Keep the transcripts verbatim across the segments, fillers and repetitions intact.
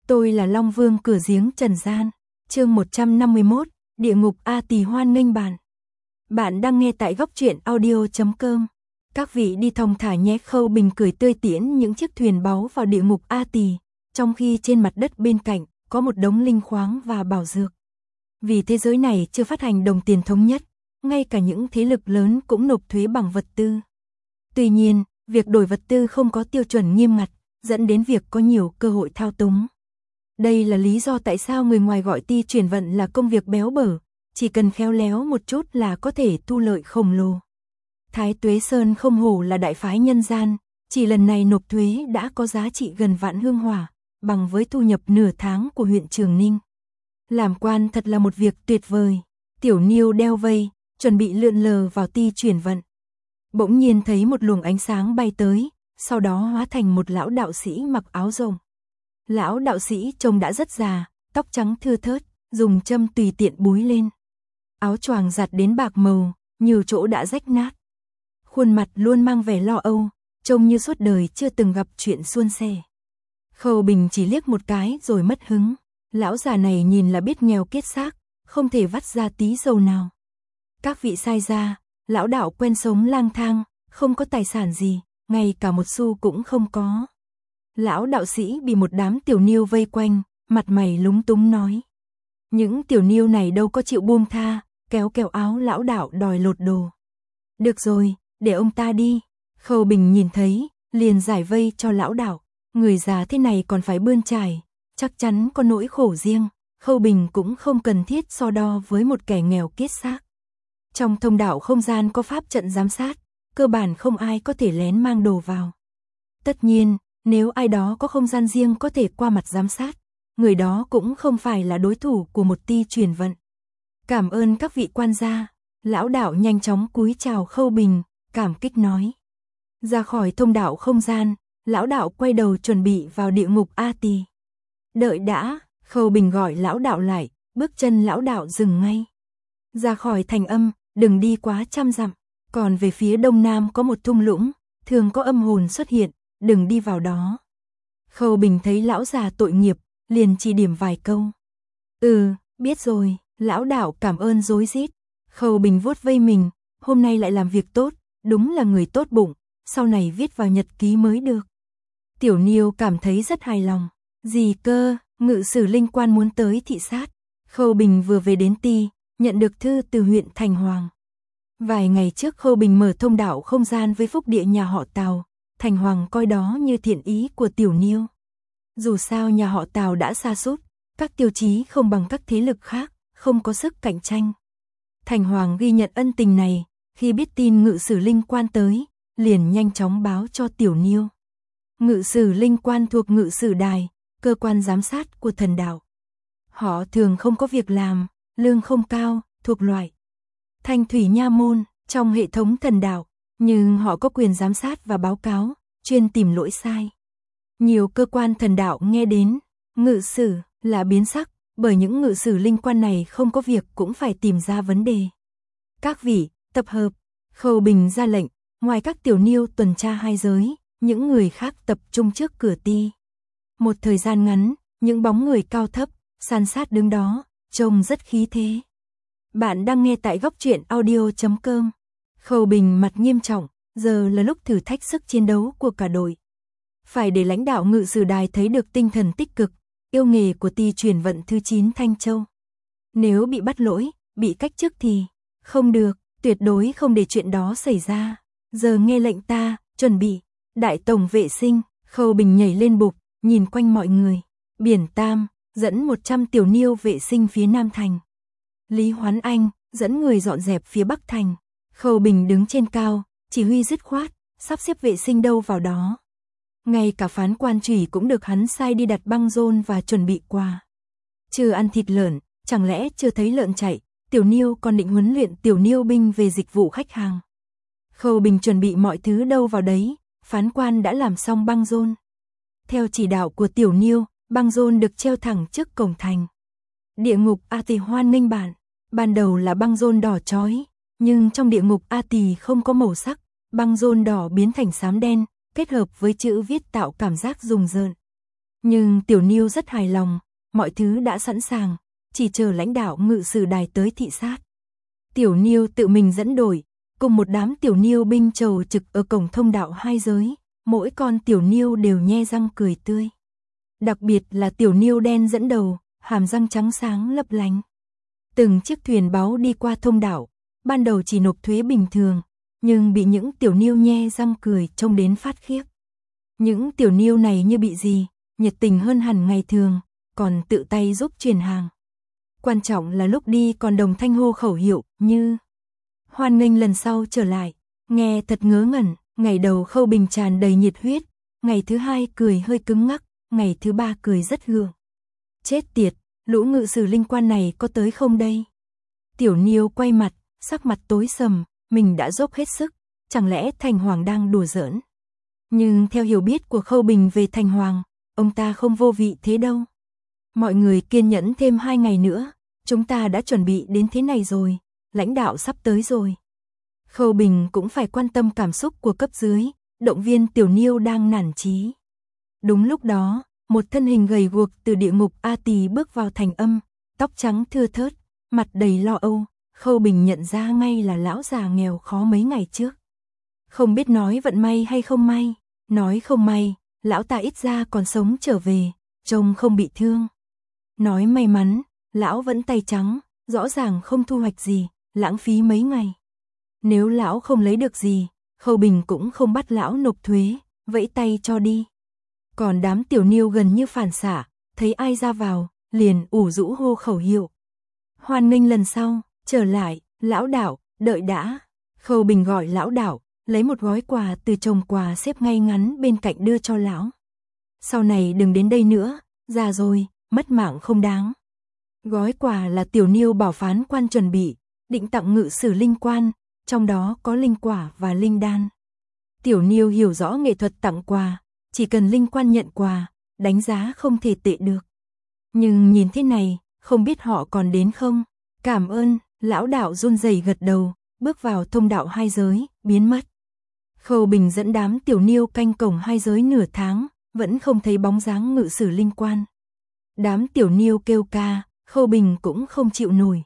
Tôi là Long Vương cửa giếng trần gian. Chương một trăm năm mươi mốt, Địa ngục A Tỳ hoan nghênh bạn. Bạn đang nghe tại góc truyện audio chấm com. Các vị đi thong thả nhé. Khâu Bình cười tươi tiễn những chiếc thuyền báu vào địa ngục A Tỳ, trong khi trên mặt đất bên cạnh có một đống linh khoáng và bảo dược. Vì thế giới này chưa phát hành đồng tiền thống nhất, ngay cả những thế lực lớn cũng nộp thuế bằng vật tư. Tuy nhiên, việc đổi vật tư không có tiêu chuẩn nghiêm ngặt, dẫn đến việc có nhiều cơ hội thao túng. Đây là lý do tại sao người ngoài gọi ti chuyển vận là công việc béo bở, chỉ cần khéo léo một chút là có thể thu lợi khổng lồ. Thái Tuế Sơn không hổ là đại phái nhân gian, chỉ lần này nộp thuế đã có giá trị gần vạn hương hỏa, bằng với thu nhập nửa tháng của huyện Trường Ninh. Làm quan thật là một việc tuyệt vời. Tiểu Niêu đeo vây, chuẩn bị lượn lờ vào ti chuyển vận. Bỗng nhiên thấy một luồng ánh sáng bay tới, sau đó hóa thành một lão đạo sĩ mặc áo rồng. Lão đạo sĩ trông đã rất già, tóc trắng thưa thớt, dùng châm tùy tiện búi lên. Áo choàng giặt đến bạc màu, nhiều chỗ đã rách nát. Khuôn mặt luôn mang vẻ lo âu, trông như suốt đời chưa từng gặp chuyện suôn sẻ. Khâu Bình chỉ liếc một cái rồi mất hứng. Lão già này nhìn là biết nghèo kiết xác, không thể vắt ra tí dầu nào. Các vị sai ra, lão đạo quen sống lang thang, không có tài sản gì, ngay cả một xu cũng không có. Lão đạo sĩ bị một đám tiểu niêu vây quanh, mặt mày lúng túng nói. Những tiểu niêu này đâu có chịu buông tha, kéo kéo áo lão đạo đòi lột đồ. Được rồi, để ông ta đi. Khâu Bình nhìn thấy, liền giải vây cho lão đạo. Người già thế này còn phải bươn trải, chắc chắn có nỗi khổ riêng. Khâu Bình cũng không cần thiết so đo với một kẻ nghèo kiết xác. Trong thông đạo không gian có pháp trận giám sát, cơ bản không ai có thể lén mang đồ vào. Tất nhiên, nếu ai đó có không gian riêng có thể qua mặt giám sát, người đó cũng không phải là đối thủ của một ti chuyển vận. Cảm ơn các vị quan gia. Lão đạo nhanh chóng cúi chào Khâu Bình, cảm kích nói. Ra khỏi thông đạo không gian, lão đạo quay đầu chuẩn bị vào địa ngục A Tỳ. Đợi đã, Khâu Bình gọi lão đạo lại, bước chân lão đạo dừng ngay. Ra khỏi thành âm, đừng đi quá trăm dặm, còn về phía đông nam có một thung lũng, thường có âm hồn xuất hiện, đừng đi vào đó. Khâu Bình thấy lão già tội nghiệp, liền chỉ điểm vài câu. Ừ, biết rồi, lão đạo cảm ơn rối rít. Khâu Bình vuốt vây mình, hôm nay lại làm việc tốt, đúng là người tốt bụng, sau này viết vào nhật ký mới được. Tiểu Niêu cảm thấy rất hài lòng. Gì cơ, ngự sử linh quan muốn tới thị sát. Khâu Bình vừa về đến ti, nhận được thư từ huyện Thành Hoàng. Vài ngày trước Khâu Bình mở thông đạo không gian với phúc địa nhà họ Tào, Thành Hoàng coi đó như thiện ý của Tiểu Niêu. Dù sao nhà họ Tào đã sa sút, các tiêu chí không bằng các thế lực khác, không có sức cạnh tranh. Thành Hoàng ghi nhận ân tình này, khi biết tin ngự sử linh quan tới, liền nhanh chóng báo cho Tiểu Niêu. Ngự sử linh quan thuộc ngự sử đài, cơ quan giám sát của thần đạo. Họ thường không có việc làm, lương không cao, thuộc loại thanh thủy nha môn trong hệ thống thần đạo, nhưng họ có quyền giám sát và báo cáo, chuyên tìm lỗi sai. Nhiều cơ quan thần đạo nghe đến ngự sử là biến sắc, bởi những ngự sử linh quan này không có việc cũng phải tìm ra vấn đề. Các vị, tập hợp. Khâu Bình ra lệnh, ngoài các tiểu niêu tuần tra hai giới, những người khác tập trung trước cửa ti. Một thời gian ngắn, những bóng người cao thấp, san sát đứng đó, trông rất khí thế. Bạn đang nghe tại góc truyện audio chấm com. Khâu Bình mặt nghiêm trọng, giờ là lúc thử thách sức chiến đấu của cả đội. Phải để lãnh đạo ngự sử đài thấy được tinh thần tích cực, yêu nghề của ti chuyển vận thứ chín Thanh Châu. Nếu bị bắt lỗi, bị cách chức thì không được, tuyệt đối không để chuyện đó xảy ra. Giờ nghe lệnh ta, chuẩn bị. Đại tổng vệ sinh. Khâu Bình nhảy lên bục, nhìn quanh mọi người. Biển Tam, dẫn một trăm tiểu niêu vệ sinh phía Nam Thành. Lý Hoán Anh, dẫn người dọn dẹp phía Bắc Thành. Khâu Bình đứng trên cao, chỉ huy dứt khoát, sắp xếp vệ sinh đâu vào đó. Ngay cả phán quan chủy cũng được hắn sai đi đặt băng rôn và chuẩn bị quà. Chưa ăn thịt lợn, chẳng lẽ chưa thấy lợn chạy, tiểu niêu còn định huấn luyện tiểu niêu binh về dịch vụ khách hàng. Khâu Bình chuẩn bị mọi thứ đâu vào đấy, phán quan đã làm xong băng rôn. Theo chỉ đạo của tiểu niêu, băng rôn được treo thẳng trước cổng thành. Địa ngục A Tỳ hoan nghênh bạn. Ban đầu là băng rôn đỏ chói, nhưng trong địa ngục A Tỳ không có màu sắc, băng rôn đỏ biến thành xám đen, kết hợp với chữ viết tạo cảm giác rùng rợn. Nhưng Tiểu Niêu rất hài lòng, mọi thứ đã sẵn sàng, chỉ chờ lãnh đạo ngự sử đài tới thị sát. Tiểu Niêu tự mình dẫn đội, cùng một đám Tiểu Niêu binh chầu trực ở cổng thông đạo hai giới, mỗi con Tiểu Niêu đều nhe răng cười tươi. Đặc biệt là Tiểu Niêu đen dẫn đầu, hàm răng trắng sáng lấp lánh. Từng chiếc thuyền báu đi qua thông đạo, ban đầu chỉ nộp thuế bình thường, nhưng bị những Tiểu Niêu nhe răng cười trông đến phát khiếp. Những Tiểu Niêu này như bị gì, nhiệt tình hơn hẳn ngày thường, còn tự tay giúp truyền hàng. Quan trọng là lúc đi còn đồng thanh hô khẩu hiệu như hoan nghênh lần sau trở lại, nghe thật ngớ ngẩn. Ngày đầu Khâu Bình tràn đầy nhiệt huyết, ngày thứ hai cười hơi cứng ngắc, ngày thứ ba cười rất gượng. Chết tiệt, lũ ngự sử linh quan này có tới không đây? Tiểu Niêu quay mặt, sắc mặt tối sầm, mình đã dốc hết sức, chẳng lẽ Thành Hoàng đang đùa giỡn? Nhưng theo hiểu biết của Khâu Bình về Thành Hoàng, ông ta không vô vị thế đâu. Mọi người kiên nhẫn thêm hai ngày nữa, chúng ta đã chuẩn bị đến thế này rồi, lãnh đạo sắp tới rồi. Khâu Bình cũng phải quan tâm cảm xúc của cấp dưới, động viên Tiểu Niêu đang nản chí. Đúng lúc đó, một thân hình gầy guộc từ địa ngục A Tỳ bước vào thành âm, tóc trắng thưa thớt, mặt đầy lo âu. Khâu Bình nhận ra ngay là lão già nghèo khó mấy ngày trước. Không biết nói vận may hay không may, nói không may, lão ta ít ra còn sống trở về, trông không bị thương. Nói may mắn, lão vẫn tay trắng, rõ ràng không thu hoạch gì, lãng phí mấy ngày. Nếu lão không lấy được gì, Khâu Bình cũng không bắt lão nộp thuế, vẫy tay cho đi. Còn đám Tiểu Niêu gần như phản xạ, thấy ai ra vào, liền ủ rũ hô khẩu hiệu. Hoan nghênh lần sau, trở lại, lão đạo, đợi đã. Khâu Bình gọi lão đạo, lấy một gói quà từ chồng quà xếp ngay ngắn bên cạnh đưa cho lão. Sau này đừng đến đây nữa, già rồi, mất mạng không đáng. Gói quà là Tiểu Niêu bảo phán quan chuẩn bị, định tặng ngự sử linh quan, trong đó có linh quả và linh đan. Tiểu Niêu hiểu rõ nghệ thuật tặng quà, chỉ cần linh quan nhận quà, đánh giá không thể tệ được. Nhưng nhìn thế này, không biết họ còn đến không? Cảm ơn, lão đạo run rẩy gật đầu, bước vào thông đạo hai giới, biến mất. Khâu Bình dẫn đám Tiểu Niêu canh cổng hai giới nửa tháng, vẫn không thấy bóng dáng ngự sử linh quan. Đám Tiểu Niêu kêu ca, Khâu Bình cũng không chịu nổi.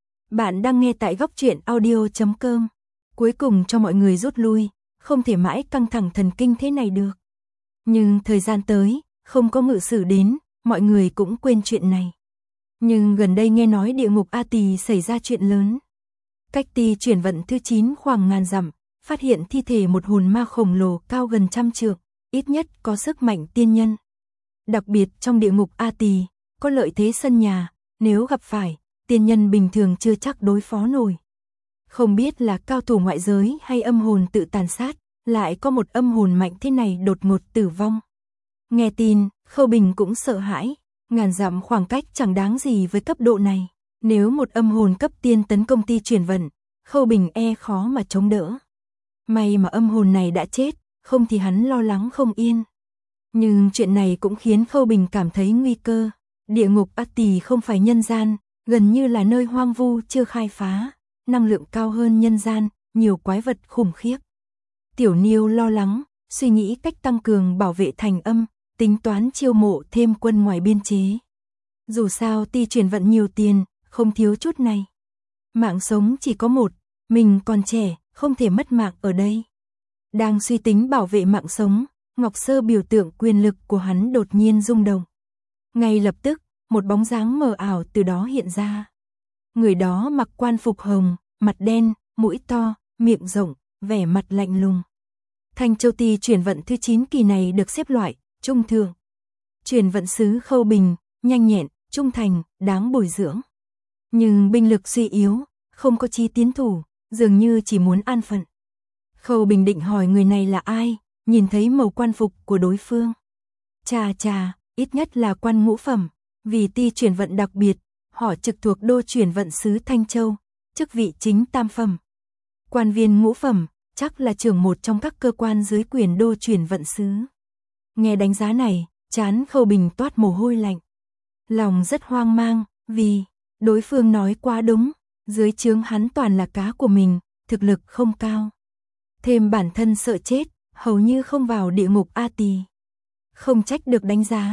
Bạn đang nghe tại góc truyện audio chấm com. Cuối cùng cho mọi người rút lui, không thể mãi căng thẳng thần kinh thế này được. Nhưng thời gian tới, không có ngự sử đến, mọi người cũng quên chuyện này. Nhưng gần đây nghe nói địa ngục A Tỳ xảy ra chuyện lớn. Cách Ti chuyển vận thứ chín khoảng ngàn dặm, phát hiện thi thể một hồn ma khổng lồ cao gần trăm trượng, ít nhất có sức mạnh tiên nhân. Đặc biệt trong địa ngục A Tỳ, có lợi thế sân nhà, nếu gặp phải, tiên nhân bình thường chưa chắc đối phó nổi. Không biết là cao thủ ngoại giới hay âm hồn tự tàn sát, lại có một âm hồn mạnh thế này đột ngột tử vong. Nghe tin, Khâu Bình cũng sợ hãi, ngàn dặm khoảng cách chẳng đáng gì với cấp độ này. Nếu một âm hồn cấp tiên tấn công Ti chuyển vận, Khâu Bình e khó mà chống đỡ. May mà âm hồn này đã chết, không thì hắn lo lắng không yên. Nhưng chuyện này cũng khiến Khâu Bình cảm thấy nguy cơ. Địa ngục A Tỳ không phải nhân gian, gần như là nơi hoang vu chưa khai phá, năng lượng cao hơn nhân gian, nhiều quái vật khủng khiếp. Tiểu Niêu lo lắng, suy nghĩ cách tăng cường bảo vệ thành âm, tính toán chiêu mộ thêm quân ngoài biên chế. Dù sao Ti chuyển vận nhiều tiền, không thiếu chút này. Mạng sống chỉ có một, mình còn trẻ, không thể mất mạng ở đây. Đang suy tính bảo vệ mạng sống, Ngọc Sơ biểu tượng quyền lực của hắn đột nhiên rung động. Ngay lập tức, một bóng dáng mờ ảo từ đó hiện ra. Người đó mặc quan phục hồng, mặt đen, mũi to, miệng rộng, vẻ mặt lạnh lùng. Thanh Châu Ti chuyển vận thứ chín kỳ này được xếp loại trung thượng. Chuyển vận sứ Khâu Bình, nhanh nhẹn, trung thành, đáng bồi dưỡng. Nhưng binh lực suy yếu, không có chí tiến thủ, dường như chỉ muốn an phận. Khâu Bình định hỏi người này là ai, nhìn thấy màu quan phục của đối phương. Chà chà, ít nhất là quan ngũ phẩm, vì Ti chuyển vận đặc biệt, họ trực thuộc đô chuyển vận sứ Thanh Châu, chức vị chính tam phẩm. Quan viên ngũ phẩm, chắc là trưởng một trong các cơ quan dưới quyền đô chuyển vận sứ. Nghe đánh giá này, trán Khâu Bình toát mồ hôi lạnh. Lòng rất hoang mang, vì đối phương nói quá đúng, dưới trướng hắn toàn là cá của mình, thực lực không cao. Thêm bản thân sợ chết, hầu như không vào địa ngục A Tỳ. Không trách được đánh giá,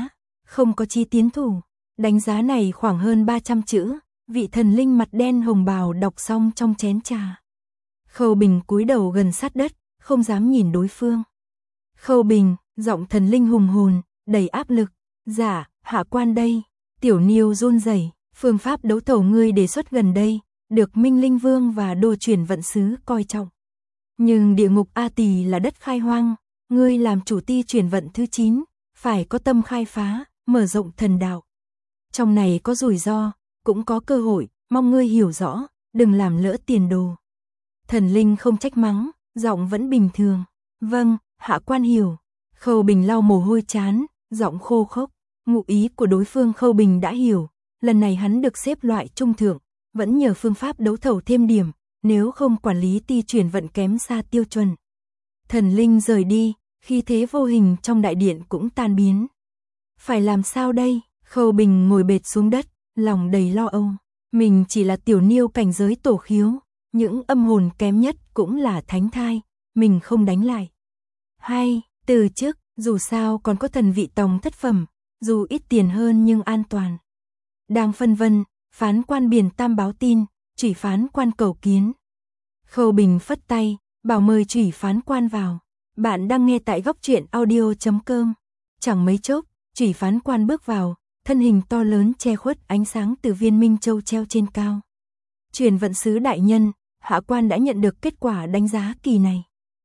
không có chi tiến thủ. Đánh giá này khoảng hơn ba trăm chữ, vị thần linh mặt đen hồng bào đọc xong trong chén trà. Khâu Bình cúi đầu gần sát đất, không dám nhìn đối phương. Khâu Bình, giọng thần linh hùng hồn, đầy áp lực. Dạ, hạ quan đây. Tiểu Niêu run rẩy, phương pháp đấu thầu ngươi đề xuất gần đây, được Minh Linh Vương và Đồ Chuyển Vận Sứ coi trọng. Nhưng địa ngục A Tỳ là đất khai hoang, ngươi làm chủ ty chuyển vận thứ chín, phải có tâm khai phá, mở rộng thần đạo. Trong này có rủi ro, cũng có cơ hội, mong ngươi hiểu rõ, đừng làm lỡ tiền đồ. Thần linh không trách mắng, giọng vẫn bình thường. Vâng, hạ quan hiểu. Khâu Bình lau mồ hôi trán, giọng khô khốc. Ngụ ý của đối phương Khâu Bình đã hiểu, lần này hắn được xếp loại trung thượng, vẫn nhờ phương pháp đấu thầu thêm điểm, nếu không quản lý ty chuyển vận kém xa tiêu chuẩn. Thần linh rời đi, khi thế vô hình trong đại điện cũng tan biến. Phải làm sao đây? Khâu Bình ngồi bệt xuống đất, lòng đầy lo âu. Mình chỉ là tiểu niêu cảnh giới tổ khiếu, những âm hồn kém nhất cũng là thánh thai, mình không đánh lại. Hay, từ chức, dù sao còn có thần vị tòng thất phẩm, dù ít tiền hơn nhưng an toàn. Đang phân vân, phán quan Biển Tam báo tin, Chủy phán quan cầu kiến. Khâu Bình phất tay, bảo mời Chủy phán quan vào. Bạn đang nghe tại góc truyện audio chấm com. Chẳng mấy chốc, Chủy phán quan bước vào, thân hình to lớn che khuất ánh sáng từ viên minh châu treo trên cao. Chuyển vận sứ đại nhân, hạ quan đã nhận được kết quả đánh giá kỳ này.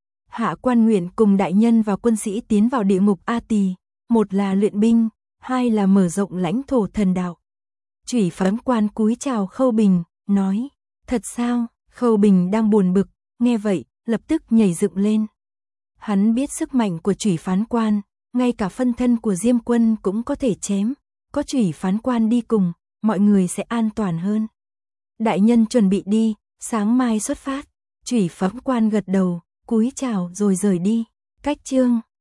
Hạ quan nguyện cùng đại nhân và quân sĩ tiến vào địa ngục A Tỳ, một là luyện binh, hai là mở rộng lãnh thổ thần đạo. Chủy phán quan cúi chào Khâu Bình, nói, thật sao? Khâu Bình đang buồn bực, nghe vậy, lập tức nhảy dựng lên. Hắn biết sức mạnh của Chủy phán quan, ngay cả phân thân của Diêm Quân cũng có thể chém, có Chủy phán quan đi cùng, mọi người sẽ an toàn hơn. Đại nhân chuẩn bị đi, sáng mai xuất phát. Chủy phán quan gật đầu, cúi chào rồi rời đi. Cách chương